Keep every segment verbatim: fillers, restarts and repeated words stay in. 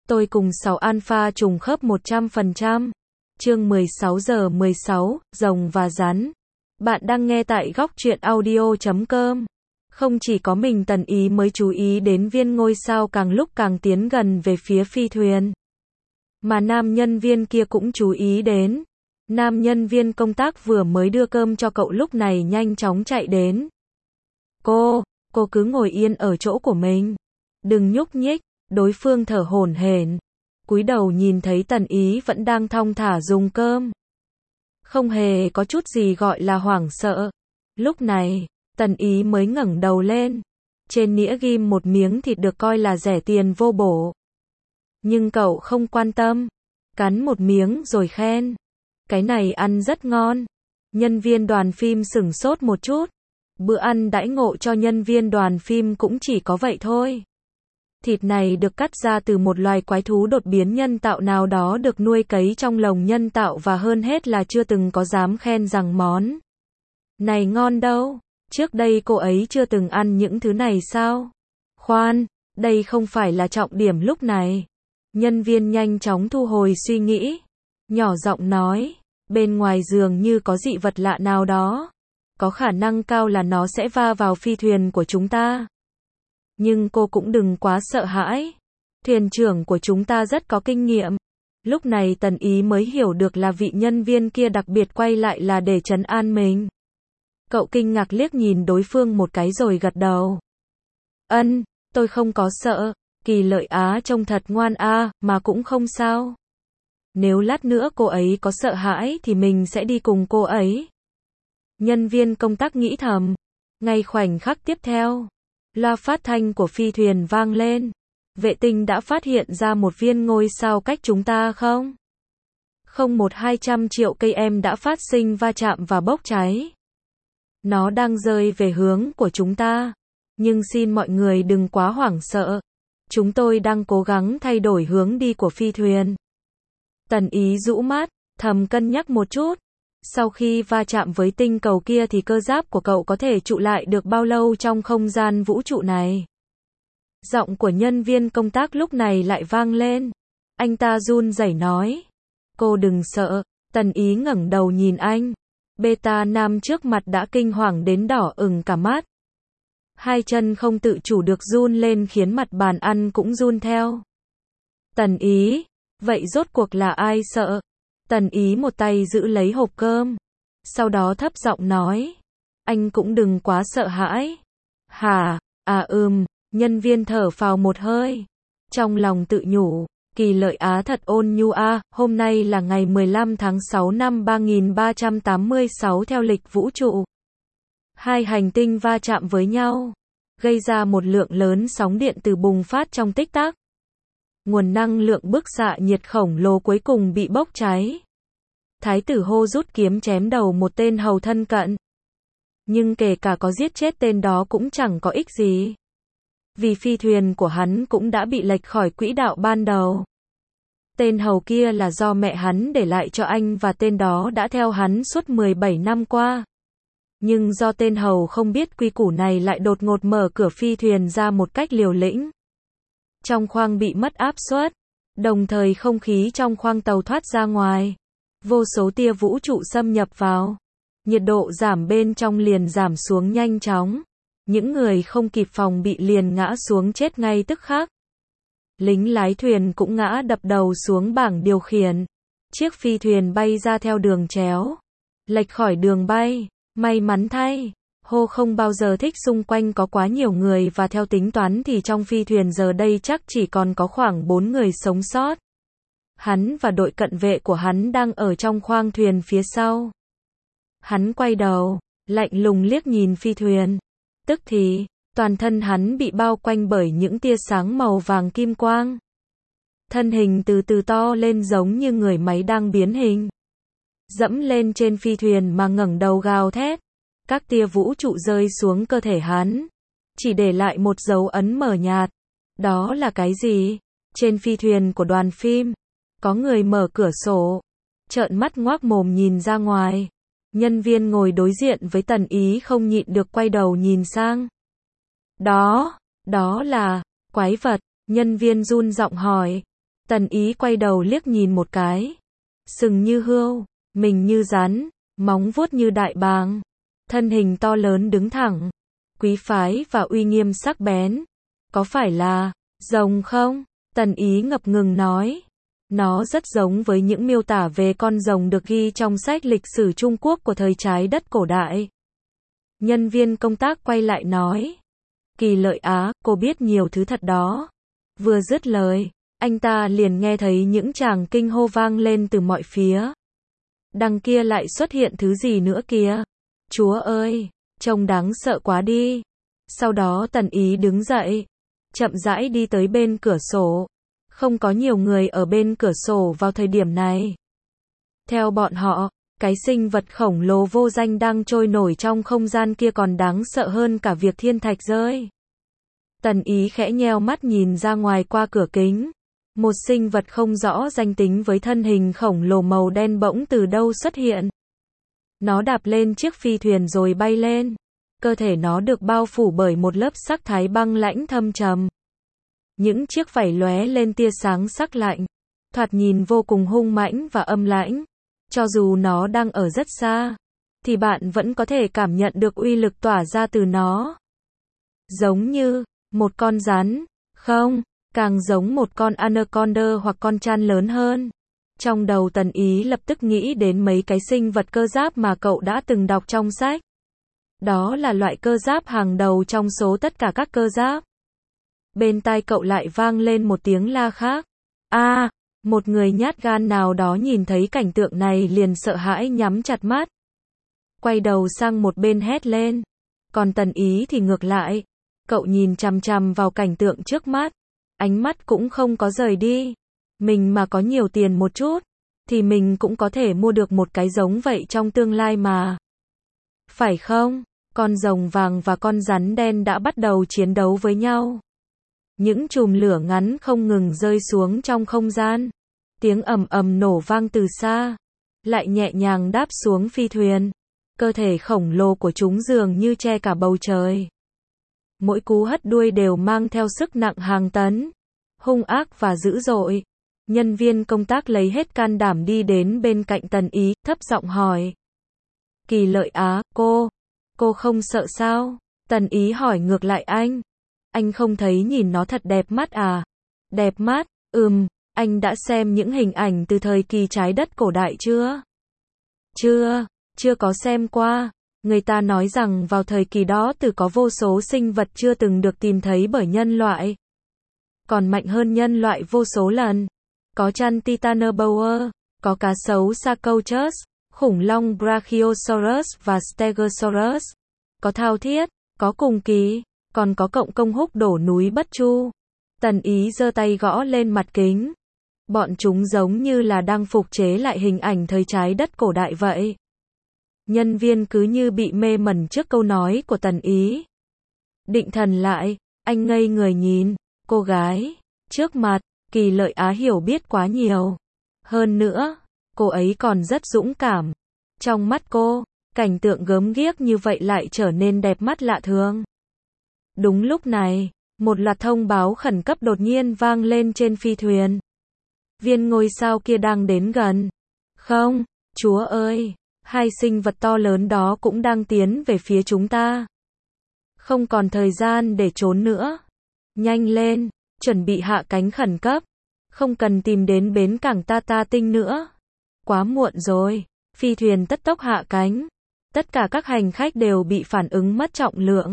Tôi cùng sáu alpha trùng khớp một trăm phần trăm. Chương mười sáu giờ mười sáu, rồng và rắn. Bạn đang nghe tại góc truyện audio chấm com. Không chỉ có mình Tần Ý mới chú ý đến viên ngôi sao càng lúc càng tiến gần về phía phi thuyền, mà nam nhân viên kia cũng chú ý đến. Nam nhân viên công tác vừa mới đưa cơm cho cậu lúc này nhanh chóng chạy đến. Cô, cô cứ ngồi yên ở chỗ của mình. Đừng nhúc nhích. Đối phương thở hổn hển, cúi đầu nhìn thấy Tần Ý vẫn đang thong thả dùng cơm. Không hề có chút gì gọi là hoảng sợ. Lúc này, Tần Ý mới ngẩng đầu lên. Trên nĩa ghim một miếng thịt được coi là rẻ tiền vô bổ. Nhưng cậu không quan tâm. Cắn một miếng rồi khen. Cái này ăn rất ngon. Nhân viên đoàn phim sửng sốt một chút. Bữa ăn đãi ngộ cho nhân viên đoàn phim cũng chỉ có vậy thôi. Thịt này được cắt ra từ một loài quái thú đột biến nhân tạo nào đó được nuôi cấy trong lồng nhân tạo và hơn hết là chưa từng có dám khen rằng món này ngon đâu. Trước đây cô ấy chưa từng ăn những thứ này sao? Khoan, đây không phải là trọng điểm lúc này. Nhân viên nhanh chóng thu hồi suy nghĩ. Nhỏ giọng nói, bên ngoài giường như có dị vật lạ nào đó. Có khả năng cao là nó sẽ va vào phi thuyền của chúng ta. Nhưng cô cũng đừng quá sợ hãi. Thuyền trưởng của chúng ta rất có kinh nghiệm. Lúc này Tần Ý mới hiểu được là vị nhân viên kia đặc biệt quay lại là để trấn an mình. Cậu kinh ngạc liếc nhìn đối phương một cái rồi gật đầu. Ân, tôi không có sợ. Kỳ Lợi Á trông thật ngoan a, mà cũng không sao. Nếu lát nữa cô ấy có sợ hãi thì mình sẽ đi cùng cô ấy. Nhân viên công tác nghĩ thầm. Ngay khoảnh khắc tiếp theo, loa phát thanh của phi thuyền vang lên. Vệ tinh đã phát hiện ra một viên ngôi sao cách chúng ta không? Không một hai trăm triệu cây em đã phát sinh va chạm và bốc cháy. Nó đang rơi về hướng của chúng ta. Nhưng xin mọi người đừng quá hoảng sợ. Chúng tôi đang cố gắng thay đổi hướng đi của phi thuyền. Tần Ý rũ mắt, thầm cân nhắc một chút. Sau khi va chạm với tinh cầu kia thì cơ giáp của cậu có thể trụ lại được bao lâu trong không gian vũ trụ này? Giọng của nhân viên công tác lúc này lại vang lên. Anh ta run rẩy nói. Cô đừng sợ. Tần Ý ngẩng đầu nhìn anh. Beta nam trước mặt đã kinh hoàng đến đỏ ửng cả mắt. Hai chân không tự chủ được run lên khiến mặt bàn ăn cũng run theo. Tần Ý, vậy rốt cuộc là ai sợ? Tần Ý một tay giữ lấy hộp cơm. Sau đó thấp giọng nói. Anh cũng đừng quá sợ hãi. Hả? À ừm, nhân viên thở phào một hơi. Trong lòng tự nhủ. Kỳ Lợi Á thật ôn nhu a. Hôm nay là ngày mười lăm tháng sáu năm ba nghìn ba trăm tám mươi sáu theo lịch vũ trụ. Hai hành tinh va chạm với nhau. Gây ra một lượng lớn sóng điện từ bùng phát trong tích tắc. Nguồn năng lượng bức xạ nhiệt khổng lồ cuối cùng bị bốc cháy. Thái tử hô rút kiếm chém đầu một tên hầu thân cận. Nhưng kể cả có giết chết tên đó cũng chẳng có ích gì. Vì phi thuyền của hắn cũng đã bị lệch khỏi quỹ đạo ban đầu. Tên hầu kia là do mẹ hắn để lại cho anh và tên đó đã theo hắn suốt mười bảy năm qua. Nhưng do tên hầu không biết quy củ này lại đột ngột mở cửa phi thuyền ra một cách liều lĩnh. Trong khoang bị mất áp suất, đồng thời không khí trong khoang tàu thoát ra ngoài. Vô số tia vũ trụ xâm nhập vào. Nhiệt độ giảm bên trong liền giảm xuống nhanh chóng. Những người không kịp phòng bị liền ngã xuống chết ngay tức khắc. Lính lái thuyền cũng ngã đập đầu xuống bảng điều khiển. Chiếc phi thuyền bay ra theo đường chéo. Lệch khỏi đường bay. May mắn thay, Hô không bao giờ thích xung quanh có quá nhiều người và theo tính toán thì trong phi thuyền giờ đây chắc chỉ còn có khoảng bốn người sống sót. Hắn và đội cận vệ của hắn đang ở trong khoang thuyền phía sau. Hắn quay đầu, lạnh lùng liếc nhìn phi thuyền. Tức thì, toàn thân hắn bị bao quanh bởi những tia sáng màu vàng kim quang. Thân hình từ từ to lên giống như người máy đang biến hình. Dẫm lên trên phi thuyền mà ngẩng đầu gào thét. Các tia vũ trụ rơi xuống cơ thể hắn. Chỉ để lại một dấu ấn mờ nhạt. Đó là cái gì? Trên phi thuyền của đoàn phim, có người mở cửa sổ. Trợn mắt ngoác mồm nhìn ra ngoài. Nhân viên ngồi đối diện với Tần Ý không nhịn được quay đầu nhìn sang. Đó, đó là, quái vật, nhân viên run giọng hỏi. Tần Ý quay đầu liếc nhìn một cái. Sừng như hươu, mình như rắn, móng vuốt như đại bàng. Thân hình to lớn đứng thẳng, quý phái và uy nghiêm sắc bén. Có phải là rồng không? Tần Ý ngập ngừng nói. Nó rất giống với những miêu tả về con rồng được ghi trong sách lịch sử Trung Quốc của thời trái đất cổ đại. Nhân viên công tác quay lại nói. Kỳ Lợi Á, cô biết nhiều thứ thật đó. Vừa dứt lời, anh ta liền nghe thấy những tràng kinh hô vang lên từ mọi phía. Đằng kia lại xuất hiện thứ gì nữa kìa? Chúa ơi, trông đáng sợ quá đi. Sau đó Tần Ý đứng dậy, chậm rãi đi tới bên cửa sổ. Không có nhiều người ở bên cửa sổ vào thời điểm này. Theo bọn họ, cái sinh vật khổng lồ vô danh đang trôi nổi trong không gian kia còn đáng sợ hơn cả việc thiên thạch rơi. Tần Ý khẽ nheo mắt nhìn ra ngoài qua cửa kính. Một sinh vật không rõ danh tính với thân hình khổng lồ màu đen bỗng từ đâu xuất hiện. Nó đạp lên chiếc phi thuyền rồi bay lên. Cơ thể nó được bao phủ bởi một lớp sắc thái băng lãnh thâm trầm. Những chiếc vảy lóe lên tia sáng sắc lạnh, thoạt nhìn vô cùng hung mãnh và âm lãnh. Cho dù nó đang ở rất xa, thì bạn vẫn có thể cảm nhận được uy lực tỏa ra từ nó. Giống như một con rắn, không, càng giống một con anaconda hoặc con tran lớn hơn. Trong đầu Tần Ý lập tức nghĩ đến mấy cái sinh vật cơ giáp mà cậu đã từng đọc trong sách. Đó là loại cơ giáp hàng đầu trong số tất cả các cơ giáp. Bên tai cậu lại vang lên một tiếng la khác. A, à, một người nhát gan nào đó nhìn thấy cảnh tượng này liền sợ hãi nhắm chặt mắt. Quay đầu sang một bên hét lên. Còn Tần Ý thì ngược lại. Cậu nhìn chằm chằm vào cảnh tượng trước mắt. Ánh mắt cũng không có rời đi. Mình mà có nhiều tiền một chút, thì mình cũng có thể mua được một cái giống vậy trong tương lai mà. Phải không? Con rồng vàng và con rắn đen đã bắt đầu chiến đấu với nhau. Những chùm lửa ngắn không ngừng rơi xuống trong không gian. Tiếng ầm ầm nổ vang từ xa, lại nhẹ nhàng đáp xuống phi thuyền. Cơ thể khổng lồ của chúng dường như che cả bầu trời. Mỗi cú hất đuôi đều mang theo sức nặng hàng tấn, hung ác và dữ dội. Nhân viên công tác lấy hết can đảm đi đến bên cạnh Tần Ý, thấp giọng hỏi. Kỳ Lợi Á, cô, cô không sợ sao? Tần Ý hỏi ngược lại anh. Anh không thấy nhìn nó thật đẹp mắt à? Đẹp mắt, ừm, anh đã xem những hình ảnh từ thời kỳ trái đất cổ đại chưa? Chưa, chưa có xem qua. Người ta nói rằng vào thời kỳ đó từ có vô số sinh vật chưa từng được tìm thấy bởi nhân loại. Còn mạnh hơn nhân loại vô số lần. Có chăn Titanoboa, có cá sấu Sarcosuchus, khủng long Brachiosaurus và Stegosaurus. Có thao thiết, có cùng kỳ, còn có cộng công húc đổ núi Bất Chu. Tần Ý giơ tay gõ lên mặt kính. Bọn chúng giống như là đang phục chế lại hình ảnh thời trái đất cổ đại vậy. Nhân viên cứ như bị mê mẩn trước câu nói của Tần Ý. Định thần lại, anh ngây người nhìn, cô gái trước mặt, Kỳ Lợi Á hiểu biết quá nhiều. Hơn nữa, cô ấy còn rất dũng cảm. Trong mắt cô, cảnh tượng gớm ghiếc như vậy lại trở nên đẹp mắt lạ thường. Đúng lúc này, một loạt thông báo khẩn cấp đột nhiên vang lên trên phi thuyền. Viên ngôi sao kia đang đến gần. Không, Chúa ơi, hai sinh vật to lớn đó cũng đang tiến về phía chúng ta. Không còn thời gian để trốn nữa. Nhanh lên, chuẩn bị hạ cánh khẩn cấp. Không cần tìm đến bến cảng Tata Tinh nữa. Quá muộn rồi. Phi thuyền tất tốc hạ cánh. Tất cả các hành khách đều bị phản ứng mất trọng lượng.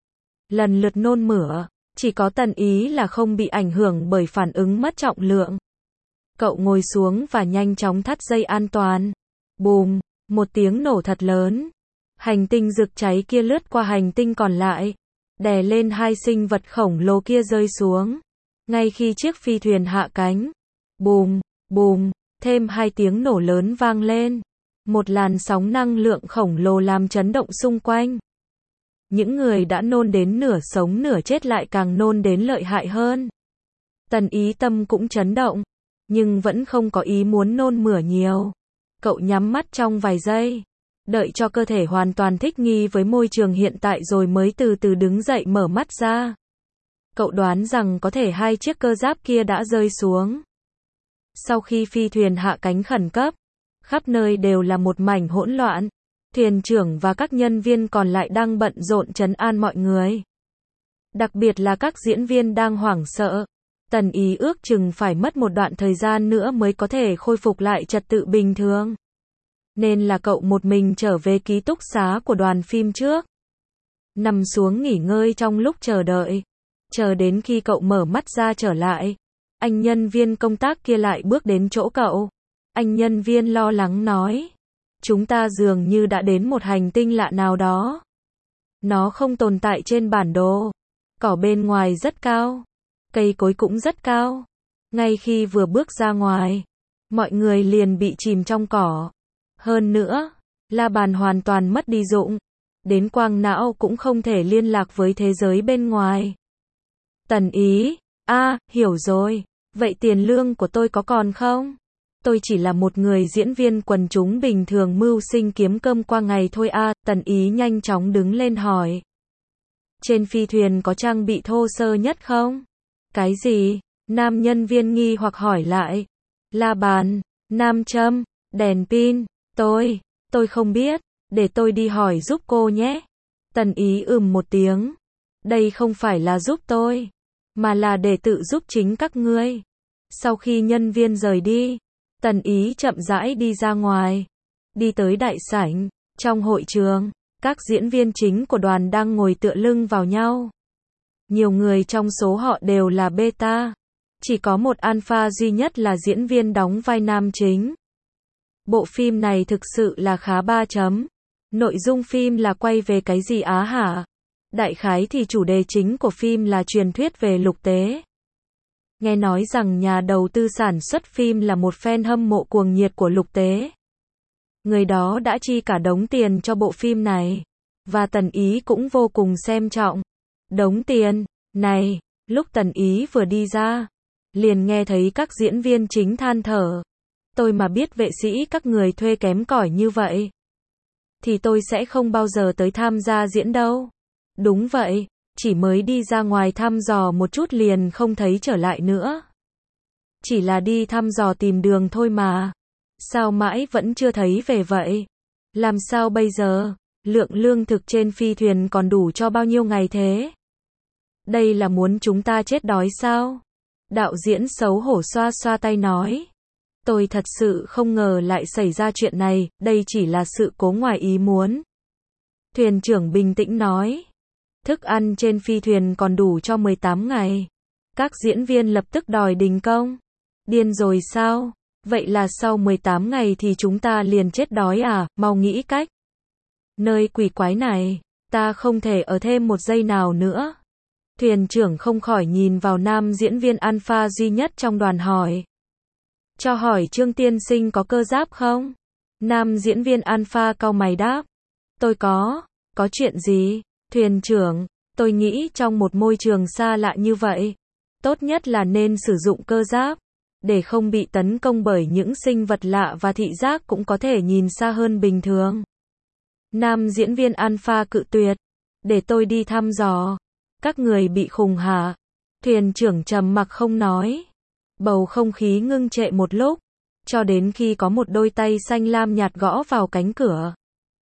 Lần lượt nôn mửa. Chỉ có Tần Ý là không bị ảnh hưởng bởi phản ứng mất trọng lượng. Cậu ngồi xuống và nhanh chóng thắt dây an toàn. Bùm, một tiếng nổ thật lớn. Hành tinh rực cháy kia lướt qua hành tinh còn lại, đè lên hai sinh vật khổng lồ kia rơi xuống. Ngay khi chiếc phi thuyền hạ cánh, bùm, bùm, thêm hai tiếng nổ lớn vang lên. Một làn sóng năng lượng khổng lồ làm chấn động xung quanh. Những người đã nôn đến nửa sống nửa chết lại càng nôn đến lợi hại hơn. Tần Ý tâm cũng chấn động, nhưng vẫn không có ý muốn nôn mửa nhiều. Cậu nhắm mắt trong vài giây, đợi cho cơ thể hoàn toàn thích nghi với môi trường hiện tại rồi mới từ từ đứng dậy mở mắt ra. Cậu đoán rằng có thể hai chiếc cơ giáp kia đã rơi xuống. Sau khi phi thuyền hạ cánh khẩn cấp, khắp nơi đều là một mảnh hỗn loạn. Thuyền trưởng và các nhân viên còn lại đang bận rộn trấn an mọi người. Đặc biệt là các diễn viên đang hoảng sợ. Tần Ý ước chừng phải mất một đoạn thời gian nữa mới có thể khôi phục lại trật tự bình thường. Nên là cậu một mình trở về ký túc xá của đoàn phim trước. Nằm xuống nghỉ ngơi trong lúc chờ đợi. Chờ đến khi cậu mở mắt ra trở lại. Anh nhân viên công tác kia lại bước đến chỗ cậu. Anh nhân viên lo lắng nói. Chúng ta dường như đã đến một hành tinh lạ nào đó. Nó không tồn tại trên bản đồ. Cỏ bên ngoài rất cao. Cây cối cũng rất cao. Ngay khi vừa bước ra ngoài, mọi người liền bị chìm trong cỏ. Hơn nữa, la bàn hoàn toàn mất đi dụng. Đến quang não cũng không thể liên lạc với thế giới bên ngoài. Tần Ý, a, à, hiểu rồi. Vậy tiền lương của tôi có còn không? Tôi chỉ là một người diễn viên quần chúng bình thường mưu sinh kiếm cơm qua ngày thôi a. À, Tần Ý nhanh chóng đứng lên hỏi. Trên phi thuyền có trang bị thô sơ nhất không? Cái gì? Nam nhân viên nghi hoặc hỏi lại. La bàn, nam châm, đèn pin, tôi, tôi không biết, để tôi đi hỏi giúp cô nhé. Tần Ý ừm một tiếng. Đây không phải là giúp tôi, mà là để tự giúp chính các ngươi. Sau khi nhân viên rời đi, Tần Ý chậm rãi đi ra ngoài. Đi tới đại sảnh, trong hội trường, các diễn viên chính của đoàn đang ngồi tựa lưng vào nhau. Nhiều người trong số họ đều là beta. Chỉ có một alpha duy nhất là diễn viên đóng vai nam chính. Bộ phim này thực sự là khá ba chấm. Nội dung phim là quay về cái gì á hả? Đại khái thì chủ đề chính của phim là truyền thuyết về lục tế. Nghe nói rằng nhà đầu tư sản xuất phim là một fan hâm mộ cuồng nhiệt của lục tế. Người đó đã chi cả đống tiền cho bộ phim này. Và Tần Ý cũng vô cùng xem trọng. Đống tiền này, lúc Tần Ý vừa đi ra, liền nghe thấy các diễn viên chính than thở. Tôi mà biết vệ sĩ các người thuê kém cỏi như vậy, thì tôi sẽ không bao giờ tới tham gia diễn đâu. Đúng vậy, chỉ mới đi ra ngoài thăm dò một chút liền không thấy trở lại nữa. Chỉ là đi thăm dò tìm đường thôi mà. Sao mãi vẫn chưa thấy về vậy? Làm sao bây giờ? Lượng lương thực trên phi thuyền còn đủ cho bao nhiêu ngày thế? Đây là muốn chúng ta chết đói sao? Đạo diễn xấu hổ xoa xoa tay nói. Tôi thật sự không ngờ lại xảy ra chuyện này, đây chỉ là sự cố ngoài ý muốn. Thuyền trưởng bình tĩnh nói. Thức ăn trên phi thuyền còn đủ cho mười tám ngày. Các diễn viên lập tức đòi đình công. Điên rồi sao? Vậy là sau mười tám ngày thì chúng ta liền chết đói à? Mau nghĩ cách. Nơi quỷ quái này, ta không thể ở thêm một giây nào nữa. Thuyền trưởng không khỏi nhìn vào nam diễn viên alpha duy nhất trong đoàn hỏi. Cho hỏi Trương tiên sinh có cơ giáp không? Nam diễn viên alpha cau mày đáp. Tôi có. Có chuyện gì? Thuyền trưởng, tôi nghĩ trong một môi trường xa lạ như vậy, tốt nhất là nên sử dụng cơ giáp, để không bị tấn công bởi những sinh vật lạ và thị giác cũng có thể nhìn xa hơn bình thường. Nam diễn viên alpha cự tuyệt. Để tôi đi thăm dò. Các người bị khùng hả? Thuyền trưởng trầm mặc không nói. Bầu không khí ngưng trệ một lúc, cho đến khi có một đôi tay xanh lam nhạt gõ vào cánh cửa.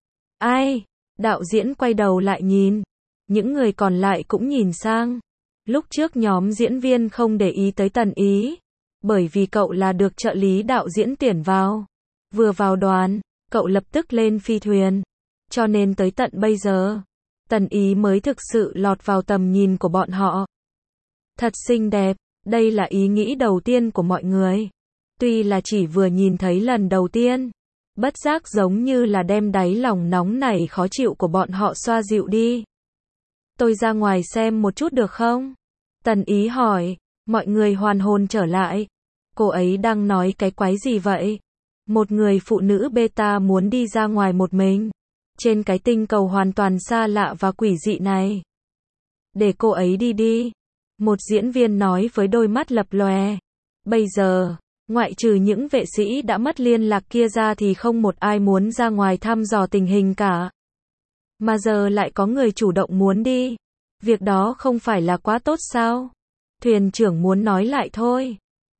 Ai? Đạo diễn quay đầu lại nhìn. Những người còn lại cũng nhìn sang. Lúc trước nhóm diễn viên không để ý tới Tần Ý, bởi vì cậu là được trợ lý đạo diễn tuyển vào. Vừa vào đoàn, cậu lập tức lên phi thuyền. Cho nên tới tận bây giờ, Tần Ý mới thực sự lọt vào tầm nhìn của bọn họ. Thật xinh đẹp, đây là ý nghĩ đầu tiên của mọi người. Tuy là chỉ vừa nhìn thấy lần đầu tiên, bất giác giống như là đem đáy lòng nóng nảy khó chịu của bọn họ xoa dịu đi. Tôi ra ngoài xem một chút được không? Tần Ý hỏi. Mọi người hoàn hồn trở lại. Cô ấy đang nói cái quái gì vậy? Một người phụ nữ beta muốn đi ra ngoài một mình, trên cái tinh cầu hoàn toàn xa lạ và quỷ dị này. Để cô ấy đi đi. Một diễn viên nói với đôi mắt lập lòe. Bây giờ, ngoại trừ những vệ sĩ đã mất liên lạc kia ra thì không một ai muốn ra ngoài thăm dò tình hình cả. Mà giờ lại có người chủ động muốn đi. Việc đó không phải là quá tốt sao? Thuyền trưởng muốn nói lại thôi.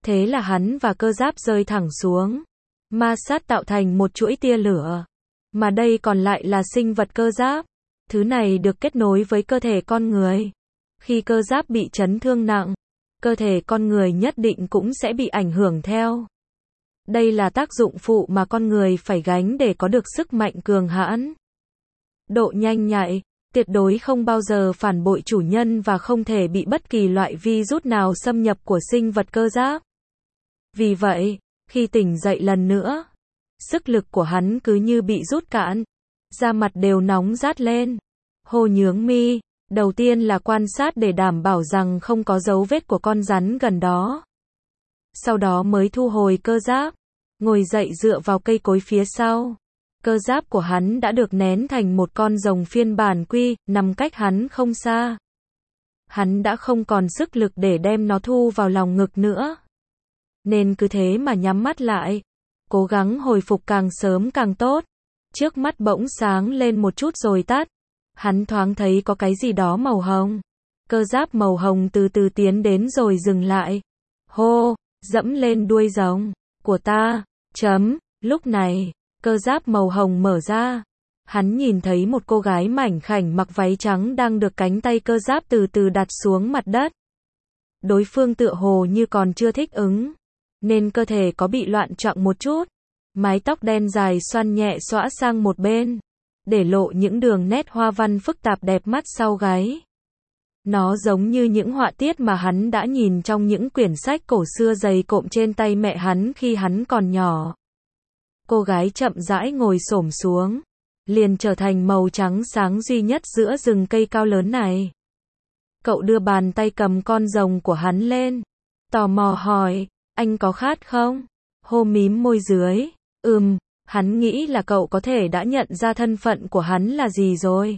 Thế là hắn và cơ giáp rơi thẳng xuống, ma sát tạo thành một chuỗi tia lửa. Mà đây còn lại là sinh vật cơ giáp. Thứ này được kết nối với cơ thể con người. Khi cơ giáp bị chấn thương nặng, cơ thể con người nhất định cũng sẽ bị ảnh hưởng theo. Đây là tác dụng phụ mà con người phải gánh để có được sức mạnh cường hãn. Độ nhanh nhạy, tuyệt đối không bao giờ phản bội chủ nhân và không thể bị bất kỳ loại virus nào xâm nhập của sinh vật cơ giáp. Vì vậy, khi tỉnh dậy lần nữa, sức lực của hắn cứ như bị rút cạn, da mặt đều nóng rát lên. Hồ nhướng mi, đầu tiên là quan sát để đảm bảo rằng không có dấu vết của con rắn gần đó. Sau đó mới thu hồi cơ giáp, ngồi dậy dựa vào cây cối phía sau. Cơ giáp của hắn đã được nén thành một con rồng phiên bản quy, nằm cách hắn không xa. Hắn đã không còn sức lực để đem nó thu vào lòng ngực nữa. Nên cứ thế mà nhắm mắt lại, cố gắng hồi phục càng sớm càng tốt. Trước mắt bỗng sáng lên một chút rồi tắt. Hắn thoáng thấy có cái gì đó màu hồng. Cơ giáp màu hồng từ từ tiến đến rồi dừng lại. Hô, dẫm lên đuôi rồng của ta. Chấm, lúc này, cơ giáp màu hồng mở ra. Hắn nhìn thấy một cô gái mảnh khảnh mặc váy trắng đang được cánh tay cơ giáp từ từ đặt xuống mặt đất. Đối phương tựa hồ như còn chưa thích ứng, nên cơ thể có bị loạn choạng một chút. Mái tóc đen dài xoăn nhẹ xõa sang một bên, để lộ những đường nét hoa văn phức tạp đẹp mắt sau gáy. Nó giống như những họa tiết mà hắn đã nhìn trong những quyển sách cổ xưa dày cộm trên tay mẹ hắn khi hắn còn nhỏ. Cô gái chậm rãi ngồi xổm xuống, liền trở thành màu trắng sáng duy nhất giữa rừng cây cao lớn này. Cậu đưa bàn tay cầm con rồng của hắn lên, tò mò hỏi, anh có khát không? Hô mím môi dưới, ừm, hắn nghĩ là cậu có thể đã nhận ra thân phận của hắn là gì rồi.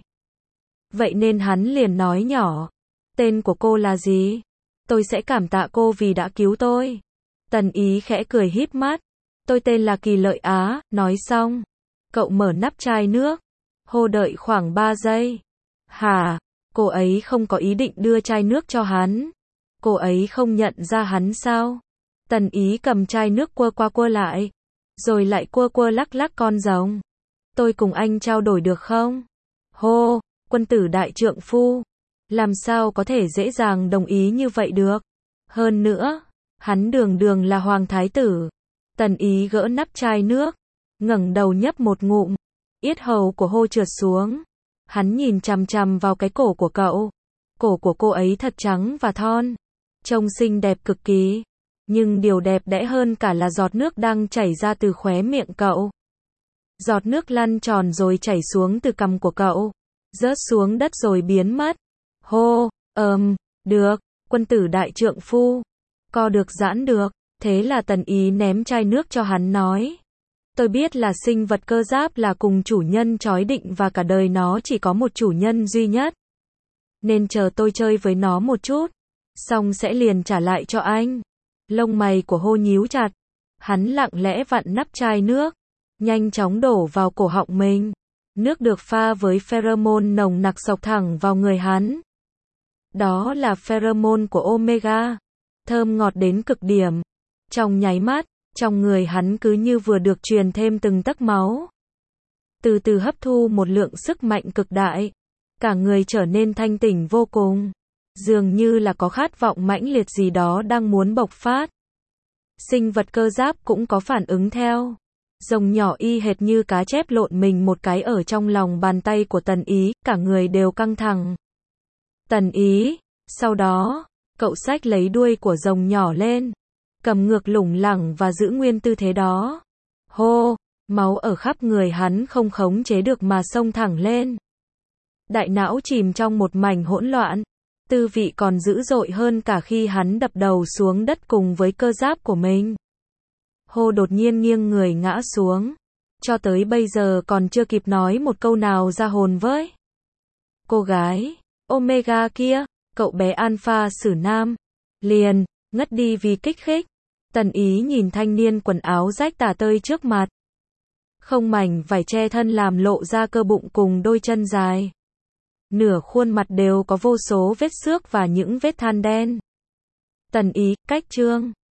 Vậy nên hắn liền nói nhỏ, tên của cô là gì? Tôi sẽ cảm tạ cô vì đã cứu tôi. Tần Ý khẽ cười híp mắt, tôi tên là Kỳ Lợi Á, nói xong. Cậu mở nắp chai nước, hô đợi khoảng ba giây. Hả, cô ấy không có ý định đưa chai nước cho hắn. Cô ấy không nhận ra hắn sao? Tần Ý cầm chai nước quơ qua quơ lại, rồi lại quơ quơ lắc lắc con rồng. Tôi cùng anh trao đổi được không? Hô, quân tử đại trượng phu. Làm sao có thể dễ dàng đồng ý như vậy được? Hơn nữa, hắn đường đường là hoàng thái tử. Tần Ý gỡ nắp chai nước, ngẩng đầu nhấp một ngụm, yết hầu của hô trượt xuống. Hắn nhìn chằm chằm vào cái cổ của cậu. Cổ của cô ấy thật trắng và thon, trông xinh đẹp cực kỳ. Nhưng điều đẹp đẽ hơn cả là giọt nước đang chảy ra từ khóe miệng cậu. Giọt nước lăn tròn rồi chảy xuống từ cằm của cậu, rớt xuống đất rồi biến mất. Hô, ờm, được, quân tử đại trượng phu. Co được giãn được. Thế là Tần Ý ném chai nước cho hắn nói. Tôi biết là sinh vật cơ giáp là cùng chủ nhân trói định và cả đời nó chỉ có một chủ nhân duy nhất. Nên chờ tôi chơi với nó một chút, xong sẽ liền trả lại cho anh. Lông mày của hô nhíu chặt. Hắn lặng lẽ vặn nắp chai nước, nhanh chóng đổ vào cổ họng mình. Nước được pha với pheromone nồng nặc xộc thẳng vào người hắn. Đó là pheromone của Omega, thơm ngọt đến cực điểm. Trong nháy mắt, trong người hắn cứ như vừa được truyền thêm từng tấc máu. Từ từ hấp thu một lượng sức mạnh cực đại, cả người trở nên thanh tỉnh vô cùng. Dường như là có khát vọng mãnh liệt gì đó đang muốn bộc phát. Sinh vật cơ giáp cũng có phản ứng theo. Rồng nhỏ y hệt như cá chép lộn mình một cái ở trong lòng bàn tay của Tần Ý, cả người đều căng thẳng. Tần Ý, sau đó, cậu xách lấy đuôi của rồng nhỏ lên, cầm ngược lủng lẳng và giữ nguyên tư thế đó. Hô, máu ở khắp người hắn không khống chế được mà xông thẳng lên. Đại não chìm trong một mảnh hỗn loạn. Tư vị còn dữ dội hơn cả khi hắn đập đầu xuống đất cùng với cơ giáp của mình. Hô đột nhiên nghiêng người ngã xuống. Cho tới bây giờ còn chưa kịp nói một câu nào ra hồn với. Cô gái, Omega kia, cậu bé Alpha Sử Nam, liền, ngất đi vì kích thích. Tần Ý nhìn thanh niên quần áo rách tả tơi trước mặt. Không mảnh vải che thân làm lộ ra cơ bụng cùng đôi chân dài. Nửa khuôn mặt đều có vô số vết xước và những vết than đen. Tần Ý, cách chương.